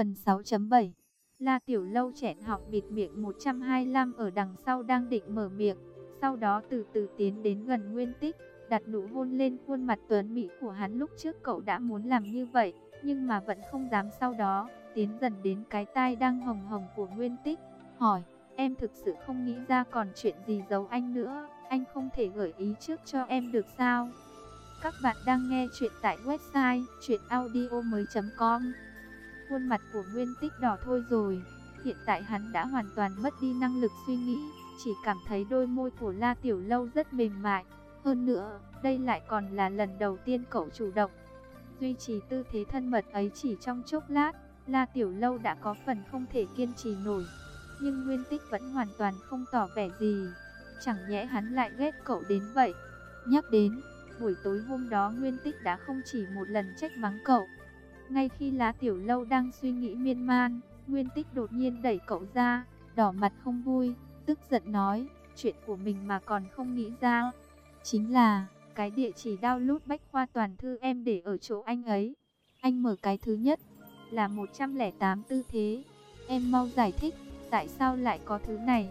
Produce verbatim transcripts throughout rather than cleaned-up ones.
Phần sáu chấm bảy. La Tiểu Lâu chẹn họng bịt miệng. Một trăm hai mươi lăm ở đằng sau đang định mở miệng, sau đó từ từ tiến đến gần Nguyên Tích, đặt nụ hôn lên khuôn mặt tuấn mỹ của hắn. Lúc trước cậu đã muốn làm như vậy, nhưng mà vẫn không dám. Sau đó, tiến dần đến cái tai đang hồng hồng của Nguyên Tích, hỏi, em thực sự không nghĩ ra còn chuyện gì giấu anh nữa, anh không thể gợi ý trước cho em được sao? Các bạn đang nghe chuyện tại website truyện audio mới chấm com. Khuôn mặt của Nguyên Tích đỏ thôi rồi. Hiện tại hắn đã hoàn toàn mất đi năng lực suy nghĩ, chỉ cảm thấy đôi môi của La Tiểu Lâu rất mềm mại. Hơn nữa, đây lại còn là lần đầu tiên cậu chủ động duy trì tư thế thân mật ấy. Chỉ trong chốc lát, La Tiểu Lâu đã có phần không thể kiên trì nổi. Nhưng Nguyên Tích vẫn hoàn toàn không tỏ vẻ gì. Chẳng nhẽ hắn lại ghét cậu đến vậy? Nhắc đến buổi tối hôm đó, Nguyên Tích đã không chỉ một lần trách mắng cậu. Ngay khi La Tiểu Lâu đang suy nghĩ miên man, Nguyên Tích đột nhiên đẩy cậu ra, đỏ mặt không vui, tức giận nói, chuyện của mình mà còn không nghĩ ra. Chính là, cái địa chỉ download bách khoa toàn thư em để ở chỗ anh ấy. Anh mở cái thứ nhất, là một trăm lẻ tám tư thế. Em mau giải thích, tại sao lại có thứ này?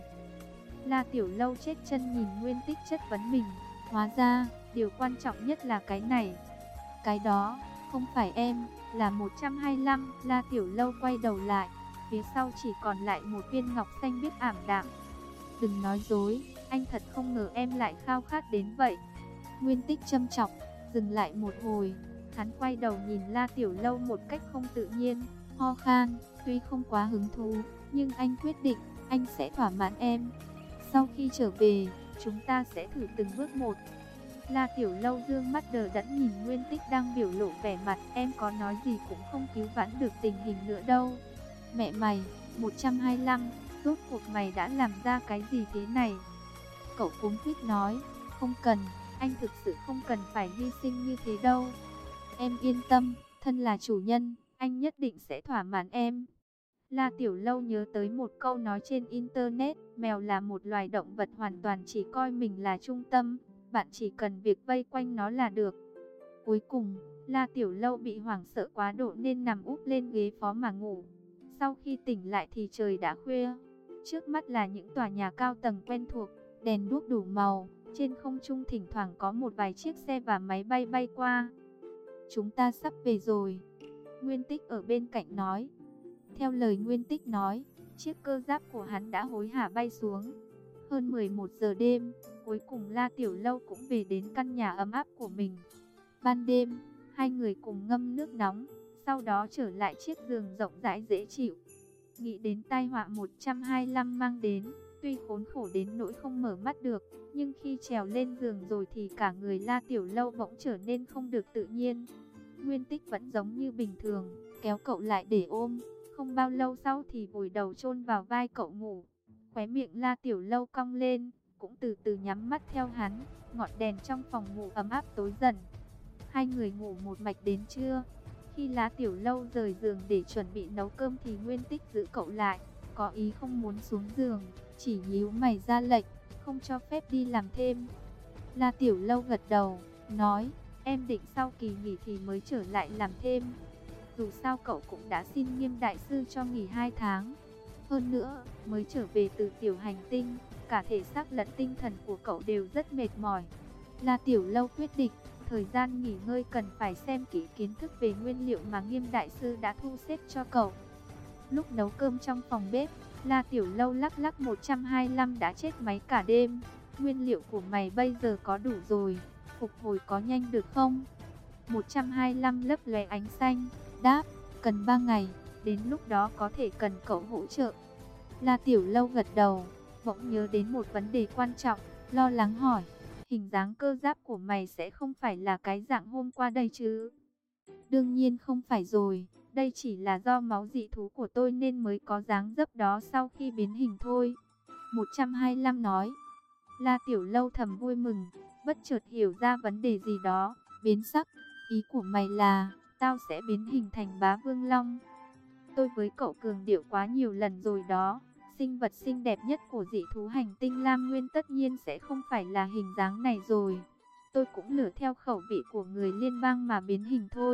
La Tiểu Lâu chết chân nhìn Nguyên Tích chất vấn mình. Hóa ra, điều quan trọng nhất là cái này. Cái đó, không phải em, là một trăm hai mươi lăm. La Tiểu Lâu quay đầu lại, phía sau chỉ còn lại một viên ngọc xanh biếc ảm đạm. Đừng nói dối, anh thật không ngờ em lại khao khát đến vậy. Nguyên Tích châm chọc, dừng lại một hồi, hắn quay đầu nhìn La Tiểu Lâu một cách không tự nhiên, ho khan, tuy không quá hứng thú, nhưng anh quyết định, anh sẽ thỏa mãn em. Sau khi trở về, chúng ta sẽ thử từng bước một. La Tiểu Lâu dương mắt đờ đẫn nhìn Nguyên Tích đang biểu lộ vẻ mặt, em có nói gì cũng không cứu vãn được tình hình nữa đâu. Mẹ mày, một trăm hai mươi lăm, rốt cuộc mày đã làm ra cái gì thế này? Cậu cuống quýt nói, không cần, anh thực sự không cần phải hy sinh như thế đâu. Em yên tâm, thân là chủ nhân, anh nhất định sẽ thỏa mãn em. La Tiểu Lâu nhớ tới một câu nói trên internet, mèo là một loài động vật hoàn toàn chỉ coi mình là trung tâm, bạn chỉ cần việc vây quanh nó là được. Cuối cùng, La Tiểu Lâu bị hoảng sợ quá độ nên nằm úp lên ghế phó mà ngủ. Sau khi tỉnh lại thì trời đã khuya. Trước mắt là những tòa nhà cao tầng quen thuộc, đèn đuốc đủ màu. Trên không trung thỉnh thoảng có một vài chiếc xe và máy bay bay qua. Chúng ta sắp về rồi, Nguyên Tích ở bên cạnh nói. Theo lời Nguyên Tích nói, chiếc cơ giáp của hắn đã hối hả bay xuống. Hơn mười một giờ đêm, cuối cùng La Tiểu Lâu cũng về đến căn nhà ấm áp của mình. Ban đêm, hai người cùng ngâm nước nóng, sau đó trở lại chiếc giường rộng rãi dễ chịu. Nghĩ đến tai họa một trăm hai mươi lăm mang đến, tuy khốn khổ đến nỗi không mở mắt được, nhưng khi trèo lên giường rồi thì cả người La Tiểu Lâu bỗng trở nên không được tự nhiên. Nguyên Tích vẫn giống như bình thường, kéo cậu lại để ôm. Không bao lâu sau thì vùi đầu chôn vào vai cậu ngủ. Khóe miệng La Tiểu Lâu cong lên, cũng từ từ nhắm mắt theo hắn. Ngọn đèn trong phòng ngủ ấm áp tối dần. Hai người ngủ một mạch đến trưa. Khi La Tiểu Lâu rời giường để chuẩn bị nấu cơm thì Nguyên Tích giữ cậu lại, có ý không muốn xuống giường, chỉ nhíu mày ra lệnh, không cho phép đi làm thêm. La Tiểu Lâu gật đầu, nói, em định sau kỳ nghỉ thì mới trở lại làm thêm. Dù sao cậu cũng đã xin Nghiêm đại sư cho nghỉ hai tháng. Hơn nữa, mới trở về từ tiểu hành tinh, cả thể xác lẫn tinh thần của cậu đều rất mệt mỏi. La Tiểu Lâu quyết định, thời gian nghỉ ngơi cần phải xem kỹ kiến thức về nguyên liệu mà Nghiêm đại sư đã thu xếp cho cậu. Lúc nấu cơm trong phòng bếp, La Tiểu Lâu lắc lắc một trăm hai mươi lăm đã chết máy cả đêm. Nguyên liệu của mày bây giờ có đủ rồi, phục hồi có nhanh được không? một trăm hai mươi lăm lấp lóe ánh xanh, đáp, cần ba ngày, đến lúc đó có thể cần cậu hỗ trợ. La Tiểu Lâu gật đầu, bỗng nhớ đến một vấn đề quan trọng, lo lắng hỏi, hình dáng cơ giáp của mày sẽ không phải là cái dạng hôm qua đây chứ? Đương nhiên không phải rồi, đây chỉ là do máu dị thú của tôi nên mới có dáng dấp đó sau khi biến hình thôi. một trăm hai mươi lăm nói. La Tiểu Lâu thầm vui mừng, bất chợt hiểu ra vấn đề gì đó, biến sắc, ý của mày là, tao sẽ biến hình thành Bá Vương Long. Tôi với cậu cường điệu quá nhiều lần rồi đó, sinh vật xinh đẹp nhất của dị thú hành tinh Lam Nguyên tất nhiên sẽ không phải là hình dáng này rồi. Tôi cũng lựa theo khẩu vị của người liên bang mà biến hình thôi,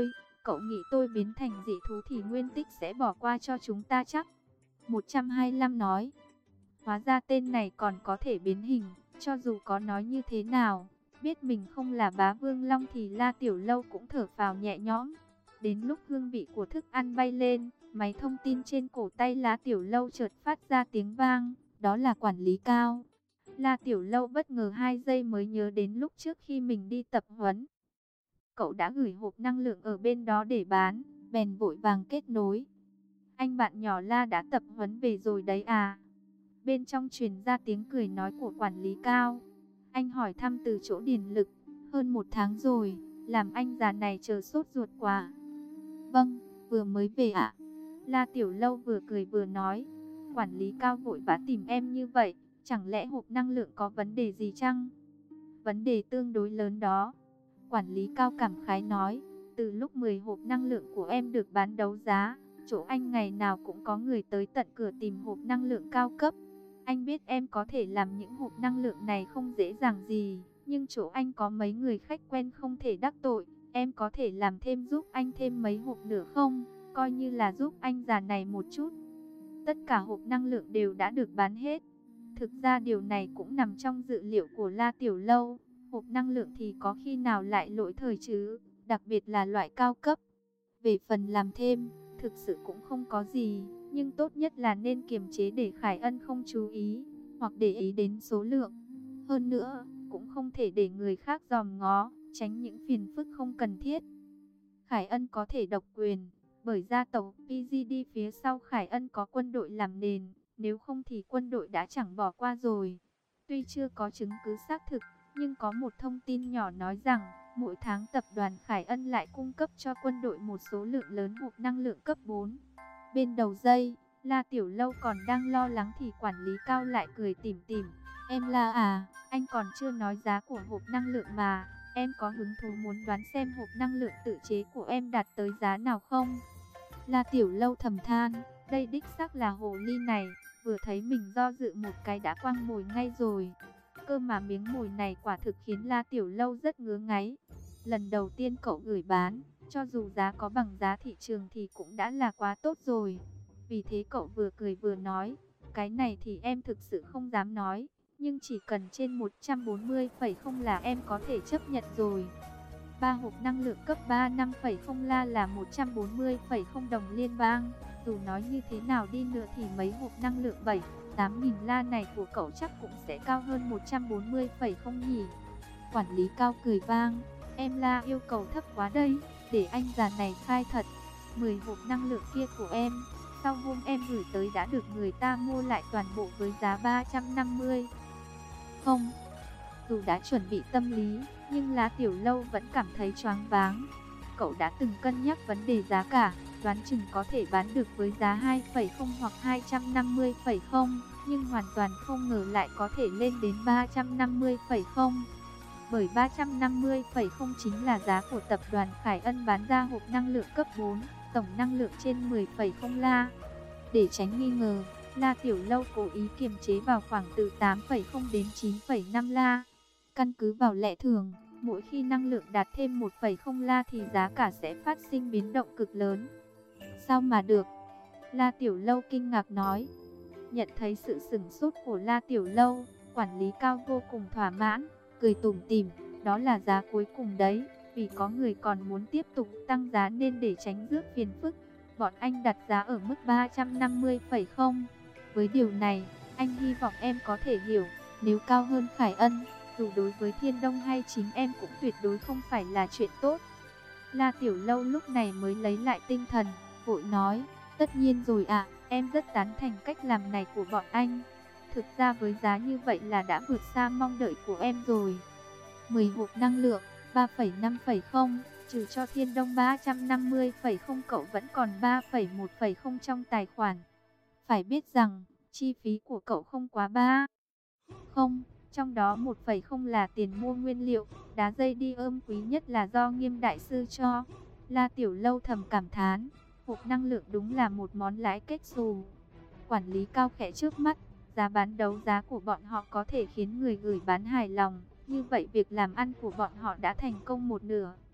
Cậu nghĩ tôi biến thành dị thú thì Nguyên Tích sẽ bỏ qua cho chúng ta chắc? một trăm hai mươi lăm nói. Hóa ra tên này còn có thể biến hình, cho dù có nói như thế nào, biết mình không là bá vương long thì La Tiểu Lâu cũng thở phào nhẹ nhõm. Đến lúc hương vị của thức ăn bay lên, máy thông tin trên cổ tay La Tiểu Lâu chợt phát ra tiếng vang, đó là quản lý Cao. La Tiểu Lâu bất ngờ hai giây mới nhớ đến lúc trước khi mình đi tập huấn, cậu đã gửi hộp năng lượng ở bên đó để bán, bèn vội vàng kết nối. Anh bạn nhỏ La đã tập huấn về rồi đấy à? Bên trong truyền ra tiếng cười nói của quản lý Cao. Anh hỏi thăm từ chỗ điền lực. Hơn một tháng rồi, làm anh già này chờ sốt ruột quá. Vâng, vừa mới về ạ. La Tiểu Lâu vừa cười vừa nói. Quản lý Cao vội vã tìm em như vậy, chẳng lẽ hộp năng lượng có vấn đề gì chăng? Vấn đề tương đối lớn đó. Quản lý Cao cảm khái nói. Từ lúc mười hộp năng lượng của em được bán đấu giá, chỗ anh ngày nào cũng có người tới tận cửa tìm hộp năng lượng cao cấp. Anh biết em có thể làm những hộp năng lượng này không dễ dàng gì, nhưng chỗ anh có mấy người khách quen không thể đắc tội. Em có thể làm thêm giúp anh thêm mấy hộp nữa không? Coi như là giúp anh già này một chút. Tất cả hộp năng lượng đều đã được bán hết. Thực ra điều này cũng nằm trong dự liệu của La Tiểu Lâu. Hộp năng lượng thì có khi nào lại lỗi thời chứ, đặc biệt là loại cao cấp. Về phần làm thêm, thực sự cũng không có gì, nhưng tốt nhất là nên kiềm chế để Khải Ân không chú ý, hoặc để ý đến số lượng. Hơn nữa, cũng không thể để người khác dòm ngó, tránh những phiền phức không cần thiết. Khải Ân có thể độc quyền, bởi gia tộc pê giê đê phía sau Khải Ân có quân đội làm nền, nếu không thì quân đội đã chẳng bỏ qua rồi. Tuy chưa có chứng cứ xác thực, nhưng có một thông tin nhỏ nói rằng, mỗi tháng tập đoàn Khải Ân lại cung cấp cho quân đội một số lượng lớn hộp năng lượng cấp bốn. Bên đầu dây, La Tiểu Lâu còn đang lo lắng thì quản lý Cao lại cười tủm tỉm. Em La à, anh còn chưa nói giá của hộp năng lượng mà. Em có hứng thú muốn đoán xem hộp năng lượng tự chế của em đạt tới giá nào không? La Tiểu Lâu thầm than, đây đích xác là hồ ly này, vừa thấy mình do dự một cái đã quăng mồi ngay rồi. Cơ mà miếng mồi này quả thực khiến La Tiểu Lâu rất ngứa ngáy. Lần đầu tiên cậu gửi bán, cho dù giá có bằng giá thị trường thì cũng đã là quá tốt rồi. Vì thế cậu vừa cười vừa nói, cái này thì em thực sự không dám nói, nhưng chỉ cần trên một trăm bốn mươi phẩy không là em có thể chấp nhận rồi. Ba hộp năng lượng cấp ba năm phẩy không la là một trăm bốn mươi phẩy không đồng liên bang. Dù nói như thế nào đi nữa thì mấy hộp năng lượng bảy, tám nghìn la này của cậu chắc cũng sẽ cao hơn một trăm bốn mươi phẩy không nhỉ? Quản lý Cao cười vang, em La yêu cầu thấp quá đây, để anh già này khai thật. mười hộp năng lượng kia của em, sau hôm em gửi tới đã được người ta mua lại toàn bộ với giá ba trăm năm mươi. Không, dù đã chuẩn bị tâm lý, nhưng La Tiểu Lâu vẫn cảm thấy choáng váng. Cậu đã từng cân nhắc vấn đề giá cả, đoán chừng có thể bán được với giá hai phẩy không hoặc hai trăm năm mươi phẩy không, nhưng hoàn toàn không ngờ lại có thể lên đến ba trăm năm mươi phẩy không. Bởi ba trăm năm mươi phẩy không chính là giá của tập đoàn Khải Ân bán ra hộp năng lượng cấp bốn, tổng năng lượng trên mười phẩy không la. Để tránh nghi ngờ, La Tiểu Lâu cố ý kiềm chế vào khoảng từ tám phẩy không đến chín phẩy năm la. Căn cứ vào lẽ thường, mỗi khi năng lượng đạt thêm một phẩy không la thì giá cả sẽ phát sinh biến động cực lớn. Sao mà được? La Tiểu Lâu kinh ngạc nói. Nhận thấy sự sửng sốt của La Tiểu Lâu, quản lý Cao vô cùng thỏa mãn, cười tủm tỉm, đó là giá cuối cùng đấy, vì có người còn muốn tiếp tục tăng giá nên để tránh rước phiền phức, bọn anh đặt giá ở mức ba trăm năm mươi phẩy không. Với điều này, anh hy vọng em có thể hiểu, nếu cao hơn Khải Ân, dù đối với Thiên Đông hay chính em cũng tuyệt đối không phải là chuyện tốt. La Tiểu Lâu lúc này mới lấy lại tinh thần, vội nói, tất nhiên rồi ạ, em rất tán thành cách làm này của bọn anh. Thực ra với giá như vậy là đã vượt xa mong đợi của em rồi. mười hộp năng lượng, ba phẩy năm phẩy không, trừ cho Thiên Đông ba trăm năm mươi phẩy không cậu vẫn còn ba phẩy một phẩy không trong tài khoản. Phải biết rằng, chi phí của cậu không quá ba không, trong đó một phẩy không là tiền mua nguyên liệu, đá dây đi ôm quý nhất là do Nghiêm đại sư cho. La Tiểu Lâu thầm cảm thán, hộp năng lượng đúng là một món lãi kết xù. Quản lý Cao khẽ trước mắt, giá bán đấu giá của bọn họ có thể khiến người gửi bán hài lòng, như vậy việc làm ăn của bọn họ đã thành công một nửa.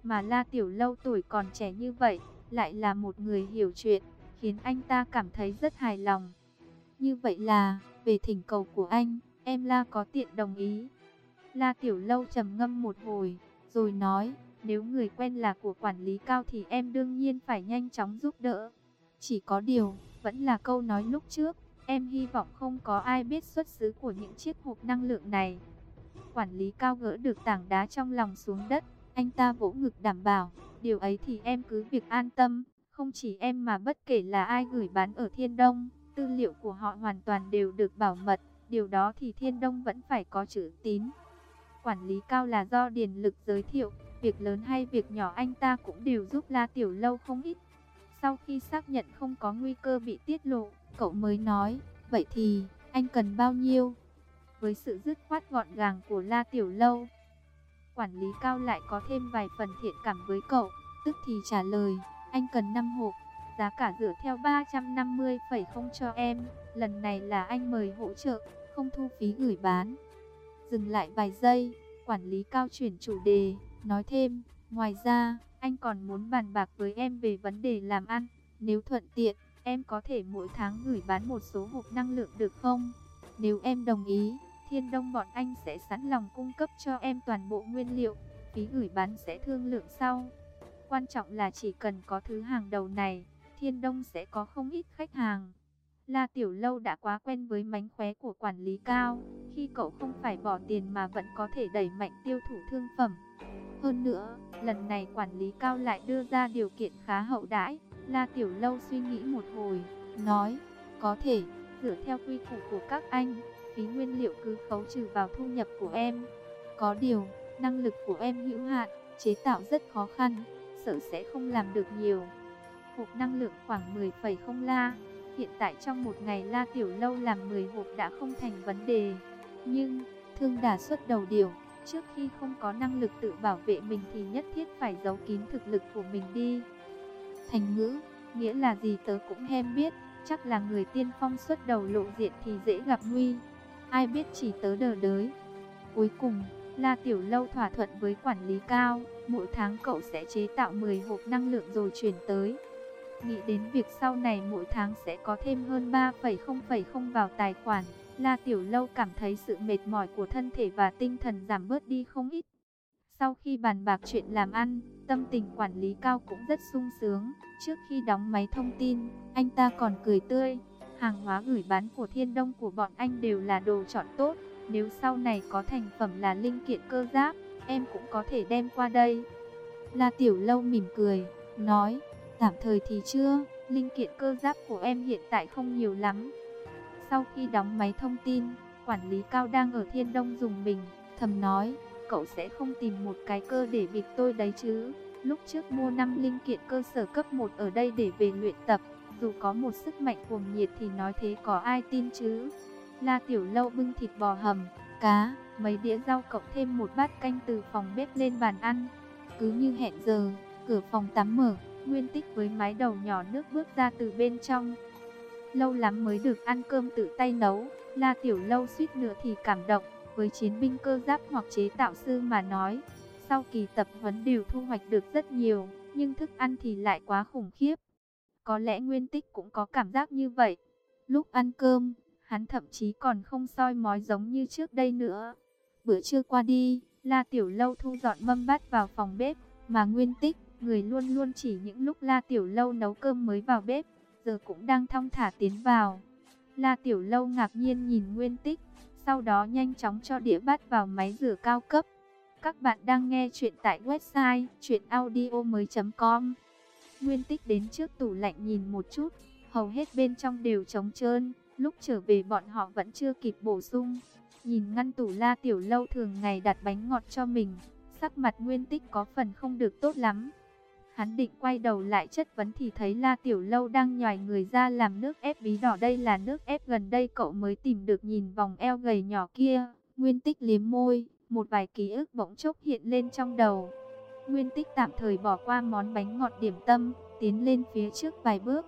Mà La Tiểu Lâu tuổi còn trẻ như vậy, lại là một người hiểu chuyện, khiến anh ta cảm thấy rất hài lòng. Như vậy là, về thỉnh cầu của anh, em La có tiện đồng ý. La Tiểu Lâu trầm ngâm một hồi, rồi nói, nếu người quen là của quản lý Cao thì em đương nhiên phải nhanh chóng giúp đỡ. Chỉ có điều, vẫn là câu nói lúc trước, em hy vọng không có ai biết xuất xứ của những chiếc hộp năng lượng này. Quản lý Cao gỡ được tảng đá trong lòng xuống đất, anh ta vỗ ngực đảm bảo, điều ấy thì em cứ việc an tâm, không chỉ em mà bất kể là ai gửi bán ở Thiên Đông, tư liệu của họ hoàn toàn đều được bảo mật, điều đó thì Thiên Đông vẫn phải có chữ tín. Quản lý Cao là do Điền Lực giới thiệu, việc lớn hay việc nhỏ anh ta cũng đều giúp La Tiểu Lâu không ít. Sau khi xác nhận không có nguy cơ bị tiết lộ, cậu mới nói, vậy thì, anh cần bao nhiêu? Với sự dứt khoát gọn gàng của La Tiểu Lâu, quản lý Cao lại có thêm vài phần thiện cảm với cậu, tức thì trả lời, anh cần năm hộp, giá cả dựa theo ba trăm năm mươi phẩy không cho em, lần này là anh mời hỗ trợ, không thu phí gửi bán. Dừng lại vài giây, quản lý Cao chuyển chủ đề, nói thêm, ngoài ra, anh còn muốn bàn bạc với em về vấn đề làm ăn, nếu thuận tiện, em có thể mỗi tháng gửi bán một số hộp năng lượng được không? Nếu em đồng ý, Thiên Đông bọn anh sẽ sẵn lòng cung cấp cho em toàn bộ nguyên liệu, phí gửi bán sẽ thương lượng sau. Quan trọng là chỉ cần có thứ hàng đầu này, Thiên Đông sẽ có không ít khách hàng. La Tiểu Lâu đã quá quen với mánh khóe của quản lý Cao, khi cậu không phải bỏ tiền mà vẫn có thể đẩy mạnh tiêu thụ thương phẩm. Hơn nữa, lần này quản lý Cao lại đưa ra điều kiện khá hậu đãi. La Tiểu Lâu suy nghĩ một hồi, nói, có thể, dựa theo quy củ của các anh, phí nguyên liệu cứ khấu trừ vào thu nhập của em. Có điều, năng lực của em hữu hạn, chế tạo rất khó khăn, sợ sẽ không làm được nhiều. Hộp năng lượng khoảng mười phẩy không la. Hiện tại trong một ngày La Tiểu Lâu làm mười hộp đã không thành vấn đề. Nhưng, thương đà xuất đầu điều, trước khi không có năng lực tự bảo vệ mình thì nhất thiết phải giấu kín thực lực của mình đi. Thành ngữ, nghĩa là gì tớ cũng hem biết, chắc là người tiên phong xuất đầu lộ diện thì dễ gặp nguy. Ai biết chỉ tớ đờ đới. Cuối cùng, La Tiểu Lâu thỏa thuận với quản lý Cao, mỗi tháng cậu sẽ chế tạo mười hộp năng lượng rồi chuyển tới. Nghĩ đến việc sau này mỗi tháng sẽ có thêm hơn ba phẩy không phẩy không vào tài khoản, La Tiểu Lâu cảm thấy sự mệt mỏi của thân thể và tinh thần giảm bớt đi không ít. Sau khi bàn bạc chuyện làm ăn, tâm tình quản lý Cao cũng rất sung sướng. Trước khi đóng máy thông tin, anh ta còn cười tươi. Hàng hóa gửi bán của Thiên Đông của bọn anh đều là đồ chọn tốt. Nếu sau này có thành phẩm là linh kiện cơ giáp, em cũng có thể đem qua đây. La Tiểu Lâu mỉm cười, nói, tạm thời thì chưa, linh kiện cơ giáp của em hiện tại không nhiều lắm. Sau khi đóng máy thông tin, quản lý Cao đang ở Thiên Đông dùng mình, thầm nói, cậu sẽ không tìm một cái cơ để bịp tôi đấy chứ. Lúc trước mua năm linh kiện cơ sở cấp một ở đây để về luyện tập, dù có một sức mạnh cuồng nhiệt thì nói thế có ai tin chứ. La Tiểu Lâu bưng thịt bò hầm, cá, mấy đĩa rau cộng thêm một bát canh từ phòng bếp lên bàn ăn. Cứ như hẹn giờ, cửa phòng tắm mở, Nguyên Tích với mái đầu nhỏ nước bước ra từ bên trong. Lâu lắm mới được ăn cơm tự tay nấu, La Tiểu Lâu suýt nữa thì cảm động. Với chiến binh cơ giáp hoặc chế tạo sư mà nói, sau kỳ tập huấn đều thu hoạch được rất nhiều, nhưng thức ăn thì lại quá khủng khiếp. Có lẽ Nguyên Tích cũng có cảm giác như vậy. Lúc ăn cơm, hắn thậm chí còn không soi mói giống như trước đây nữa. Bữa trưa qua đi, La Tiểu Lâu thu dọn mâm bát vào phòng bếp, mà Nguyên Tích, người luôn luôn chỉ những lúc La Tiểu Lâu nấu cơm mới vào bếp, giờ cũng đang thong thả tiến vào. La Tiểu Lâu ngạc nhiên nhìn Nguyên Tích, sau đó nhanh chóng cho đĩa bát vào máy rửa cao cấp. Các bạn đang nghe chuyện tại website truyện audio mới chấm com. Nguyên Tích đến trước tủ lạnh nhìn một chút, hầu hết bên trong đều trống trơn, lúc trở về bọn họ vẫn chưa kịp bổ sung. Nhìn ngăn tủ La Tiểu Lâu thường ngày đặt bánh ngọt cho mình, sắc mặt Nguyên Tích có phần không được tốt lắm. Hắn định quay đầu lại chất vấn thì thấy La Tiểu Lâu đang nhoài người ra làm nước ép bí đỏ. Đây là nước ép gần đây cậu mới tìm được. Nhìn vòng eo gầy nhỏ kia, Nguyên Tích liếm môi, một vài ký ức bỗng chốc hiện lên trong đầu. Nguyên Tích tạm thời bỏ qua món bánh ngọt điểm tâm, tiến lên phía trước vài bước,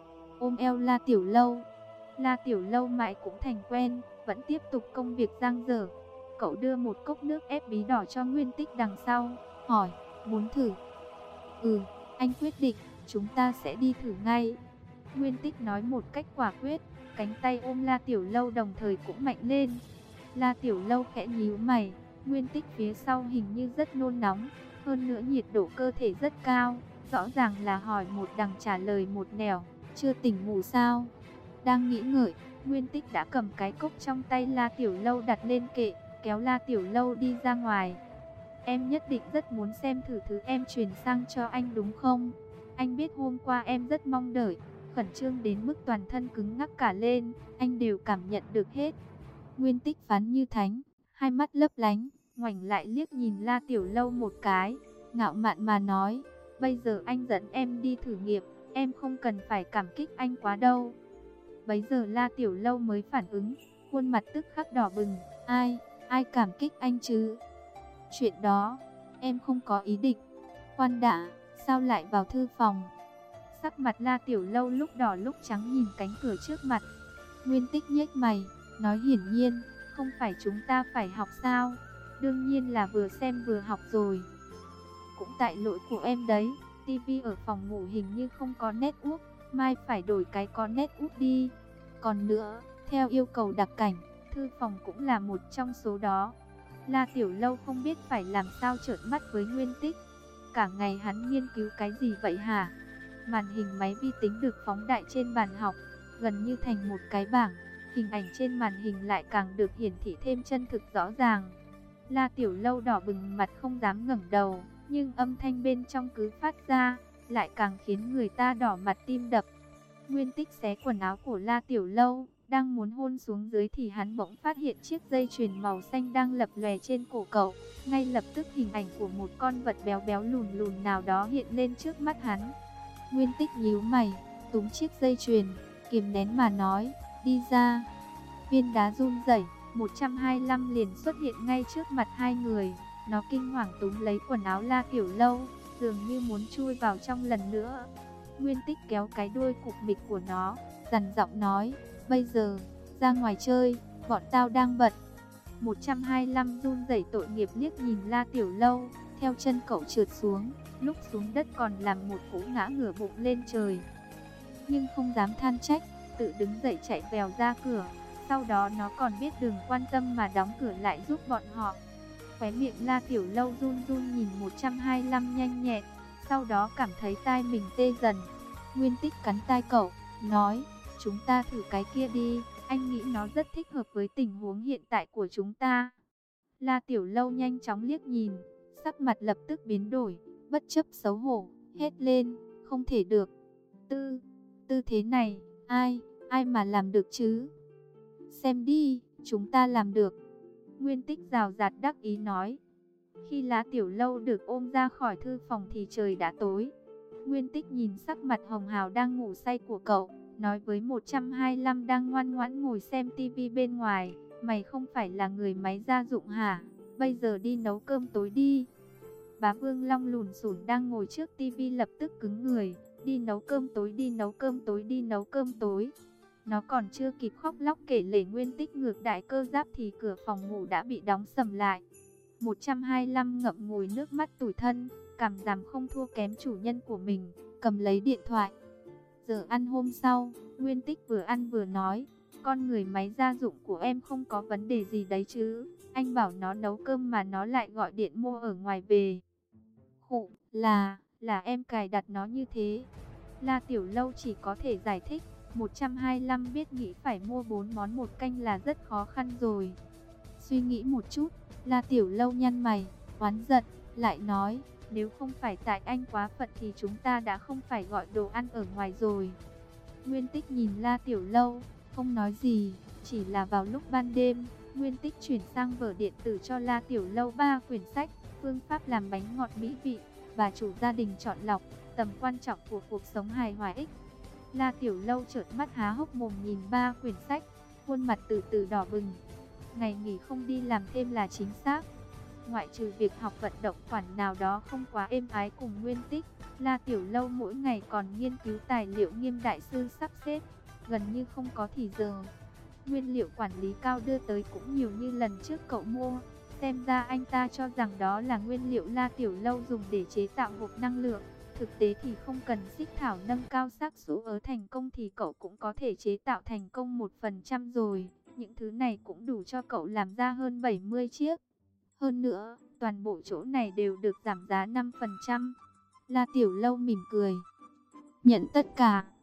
ôm eo La Tiểu Lâu. La Tiểu Lâu mãi cũng thành quen, vẫn tiếp tục công việc dang dở. Cậu đưa một cốc nước ép bí đỏ cho Nguyên Tích đằng sau, hỏi, muốn thử? Ừ, anh quyết định, chúng ta sẽ đi thử ngay. Nguyên Tích nói một cách quả quyết, cánh tay ôm La Tiểu Lâu đồng thời cũng mạnh lên. La Tiểu Lâu khẽ nhíu mày, Nguyên Tích phía sau hình như rất nôn nóng, hơn nữa nhiệt độ cơ thể rất cao, rõ ràng là hỏi một đằng trả lời một nẻo, chưa tỉnh ngủ sao? Đang nghĩ ngợi, Nguyên Tích đã cầm cái cốc trong tay La Tiểu Lâu đặt lên kệ, kéo La Tiểu Lâu đi ra ngoài. Em nhất định rất muốn xem thử thứ em truyền sang cho anh đúng không? Anh biết hôm qua em rất mong đợi, khẩn trương đến mức toàn thân cứng ngắc cả lên, anh đều cảm nhận được hết. Nguyên Tích phán như thánh, hai mắt lấp lánh, ngoảnh lại liếc nhìn La Tiểu Lâu một cái, ngạo mạn mà nói, bây giờ anh dẫn em đi thử nghiệm, em không cần phải cảm kích anh quá đâu. Bấy giờ La Tiểu Lâu mới phản ứng, khuôn mặt tức khắc đỏ bừng, ai, ai cảm kích anh chứ? Chuyện đó, em không có ý định. Khoan đã, sao lại vào thư phòng? Sắc mặt La Tiểu Lâu lúc đỏ lúc trắng nhìn cánh cửa trước mặt. Nguyên Tích nhếch mày, nói hiển nhiên, không phải chúng ta phải học sao? Đương nhiên là vừa xem vừa học rồi. Cũng tại lỗi của em đấy, tivi ở phòng ngủ hình như không có nét úp, mai phải đổi cái có nét úp đi. Còn nữa, theo yêu cầu đặc cảnh, thư phòng cũng là một trong số đó. La Tiểu Lâu không biết phải làm sao trợn mắt với Nguyên Tích. Cả ngày hắn nghiên cứu cái gì vậy hả? Màn hình máy vi tính được phóng đại trên bàn học, gần như thành một cái bảng. Hình ảnh trên màn hình lại càng được hiển thị thêm chân thực rõ ràng. La Tiểu Lâu đỏ bừng mặt không dám ngẩng đầu, nhưng âm thanh bên trong cứ phát ra, lại càng khiến người ta đỏ mặt tim đập. Nguyên Tích xé quần áo của La Tiểu Lâu, đang muốn hôn xuống dưới thì hắn bỗng phát hiện chiếc dây chuyền màu xanh đang lập lòe trên cổ cậu. Ngay lập tức hình ảnh của một con vật béo béo lùn lùn nào đó hiện lên trước mắt hắn. Nguyên Tích nhíu mày, túm chiếc dây chuyền, kìm nén mà nói, đi ra. Viên đá run rẩy, một trăm hai mươi lăm liền xuất hiện ngay trước mặt hai người. Nó kinh hoàng túm lấy quần áo La Tiểu Lâu, dường như muốn chui vào trong lần nữa. Nguyên Tích kéo cái đuôi cục mịch của nó, dằn giọng nói, bây giờ, ra ngoài chơi, bọn tao đang bận. một trăm hai mươi lăm run rẩy tội nghiệp liếc nhìn La Tiểu Lâu, theo chân cậu trượt xuống, lúc xuống đất còn làm một cú ngã ngửa bụng lên trời. Nhưng không dám than trách, tự đứng dậy chạy vèo ra cửa, sau đó nó còn biết đừng quan tâm mà đóng cửa lại giúp bọn họ. Khóe miệng La Tiểu Lâu run run nhìn một trăm hai mươi lăm nhanh nhẹn, sau đó cảm thấy tai mình tê dần. Nguyên Tích cắn tai cậu, nói, chúng ta thử cái kia đi, anh nghĩ nó rất thích hợp với tình huống hiện tại của chúng ta. La Tiểu Lâu nhanh chóng liếc nhìn, sắc mặt lập tức biến đổi, bất chấp xấu hổ, hét lên, không thể được. Tư, tư thế này, ai, ai mà làm được chứ? Xem đi, chúng ta làm được. Nguyên Tích rào rạt đắc ý nói. Khi La Tiểu Lâu được ôm ra khỏi thư phòng thì trời đã tối. Nguyên Tích nhìn sắc mặt hồng hào đang ngủ say của cậu, nói với một trăm hai mươi lăm đang ngoan ngoãn ngồi xem tivi bên ngoài, mày không phải là người máy gia dụng hả? Bây giờ đi nấu cơm tối đi. Bá Vương Long lùn xùn đang ngồi trước tivi lập tức cứng người, đi nấu cơm tối, đi nấu cơm tối, đi nấu cơm tối. Nó còn chưa kịp khóc lóc kể lể Nguyên Tích ngược đại cơ giáp thì cửa phòng ngủ đã bị đóng sầm lại. một trăm hai mươi lăm ngậm ngùi nước mắt tủi thân, cảm giảm không thua kém chủ nhân của mình, cầm lấy điện thoại. Giờ ăn hôm sau, Nguyên Tích vừa ăn vừa nói, con người máy gia dụng của em không có vấn đề gì đấy chứ, anh bảo nó nấu cơm mà nó lại gọi điện mua ở ngoài về. Khụ, là, là em cài đặt nó như thế. La Tiểu Lâu chỉ có thể giải thích, một trăm hai mươi lăm biết nghĩ phải mua bốn món một canh là rất khó khăn rồi. Suy nghĩ một chút, La Tiểu Lâu nhăn mày, oán giận, lại nói, nếu không phải tại anh quá phận thì chúng ta đã không phải gọi đồ ăn ở ngoài rồi. Nguyên Tích nhìn La Tiểu Lâu, không nói gì, chỉ là vào lúc ban đêm, Nguyên Tích chuyển sang vở điện tử cho La Tiểu Lâu ba quyển sách, phương pháp làm bánh ngọt mỹ vị, bà chủ gia đình chọn lọc, tầm quan trọng của cuộc sống hài hòa ích. La Tiểu Lâu trợn mắt há hốc mồm nhìn ba quyển sách, khuôn mặt từ từ đỏ bừng. Ngày nghỉ không đi làm thêm là chính xác. Ngoại trừ việc học vận động khoản nào đó không quá êm ái cùng Nguyên Tích, La Tiểu Lâu mỗi ngày còn nghiên cứu tài liệu Nghiêm đại sư sắp xếp, gần như không có thì giờ. Nguyên liệu quản lý cao đưa tới cũng nhiều như lần trước cậu mua, xem ra anh ta cho rằng đó là nguyên liệu La Tiểu Lâu dùng để chế tạo hộp năng lượng. Thực tế thì không cần xích thảo nâng cao xác suất ở thành công thì cậu cũng có thể chế tạo thành công một phần trăm rồi. Những thứ này cũng đủ cho cậu làm ra hơn bảy mươi chiếc. Hơn nữa, toàn bộ chỗ này đều được giảm giá năm phần trăm. La Tiểu Lâu mỉm cười. Nhận tất cả.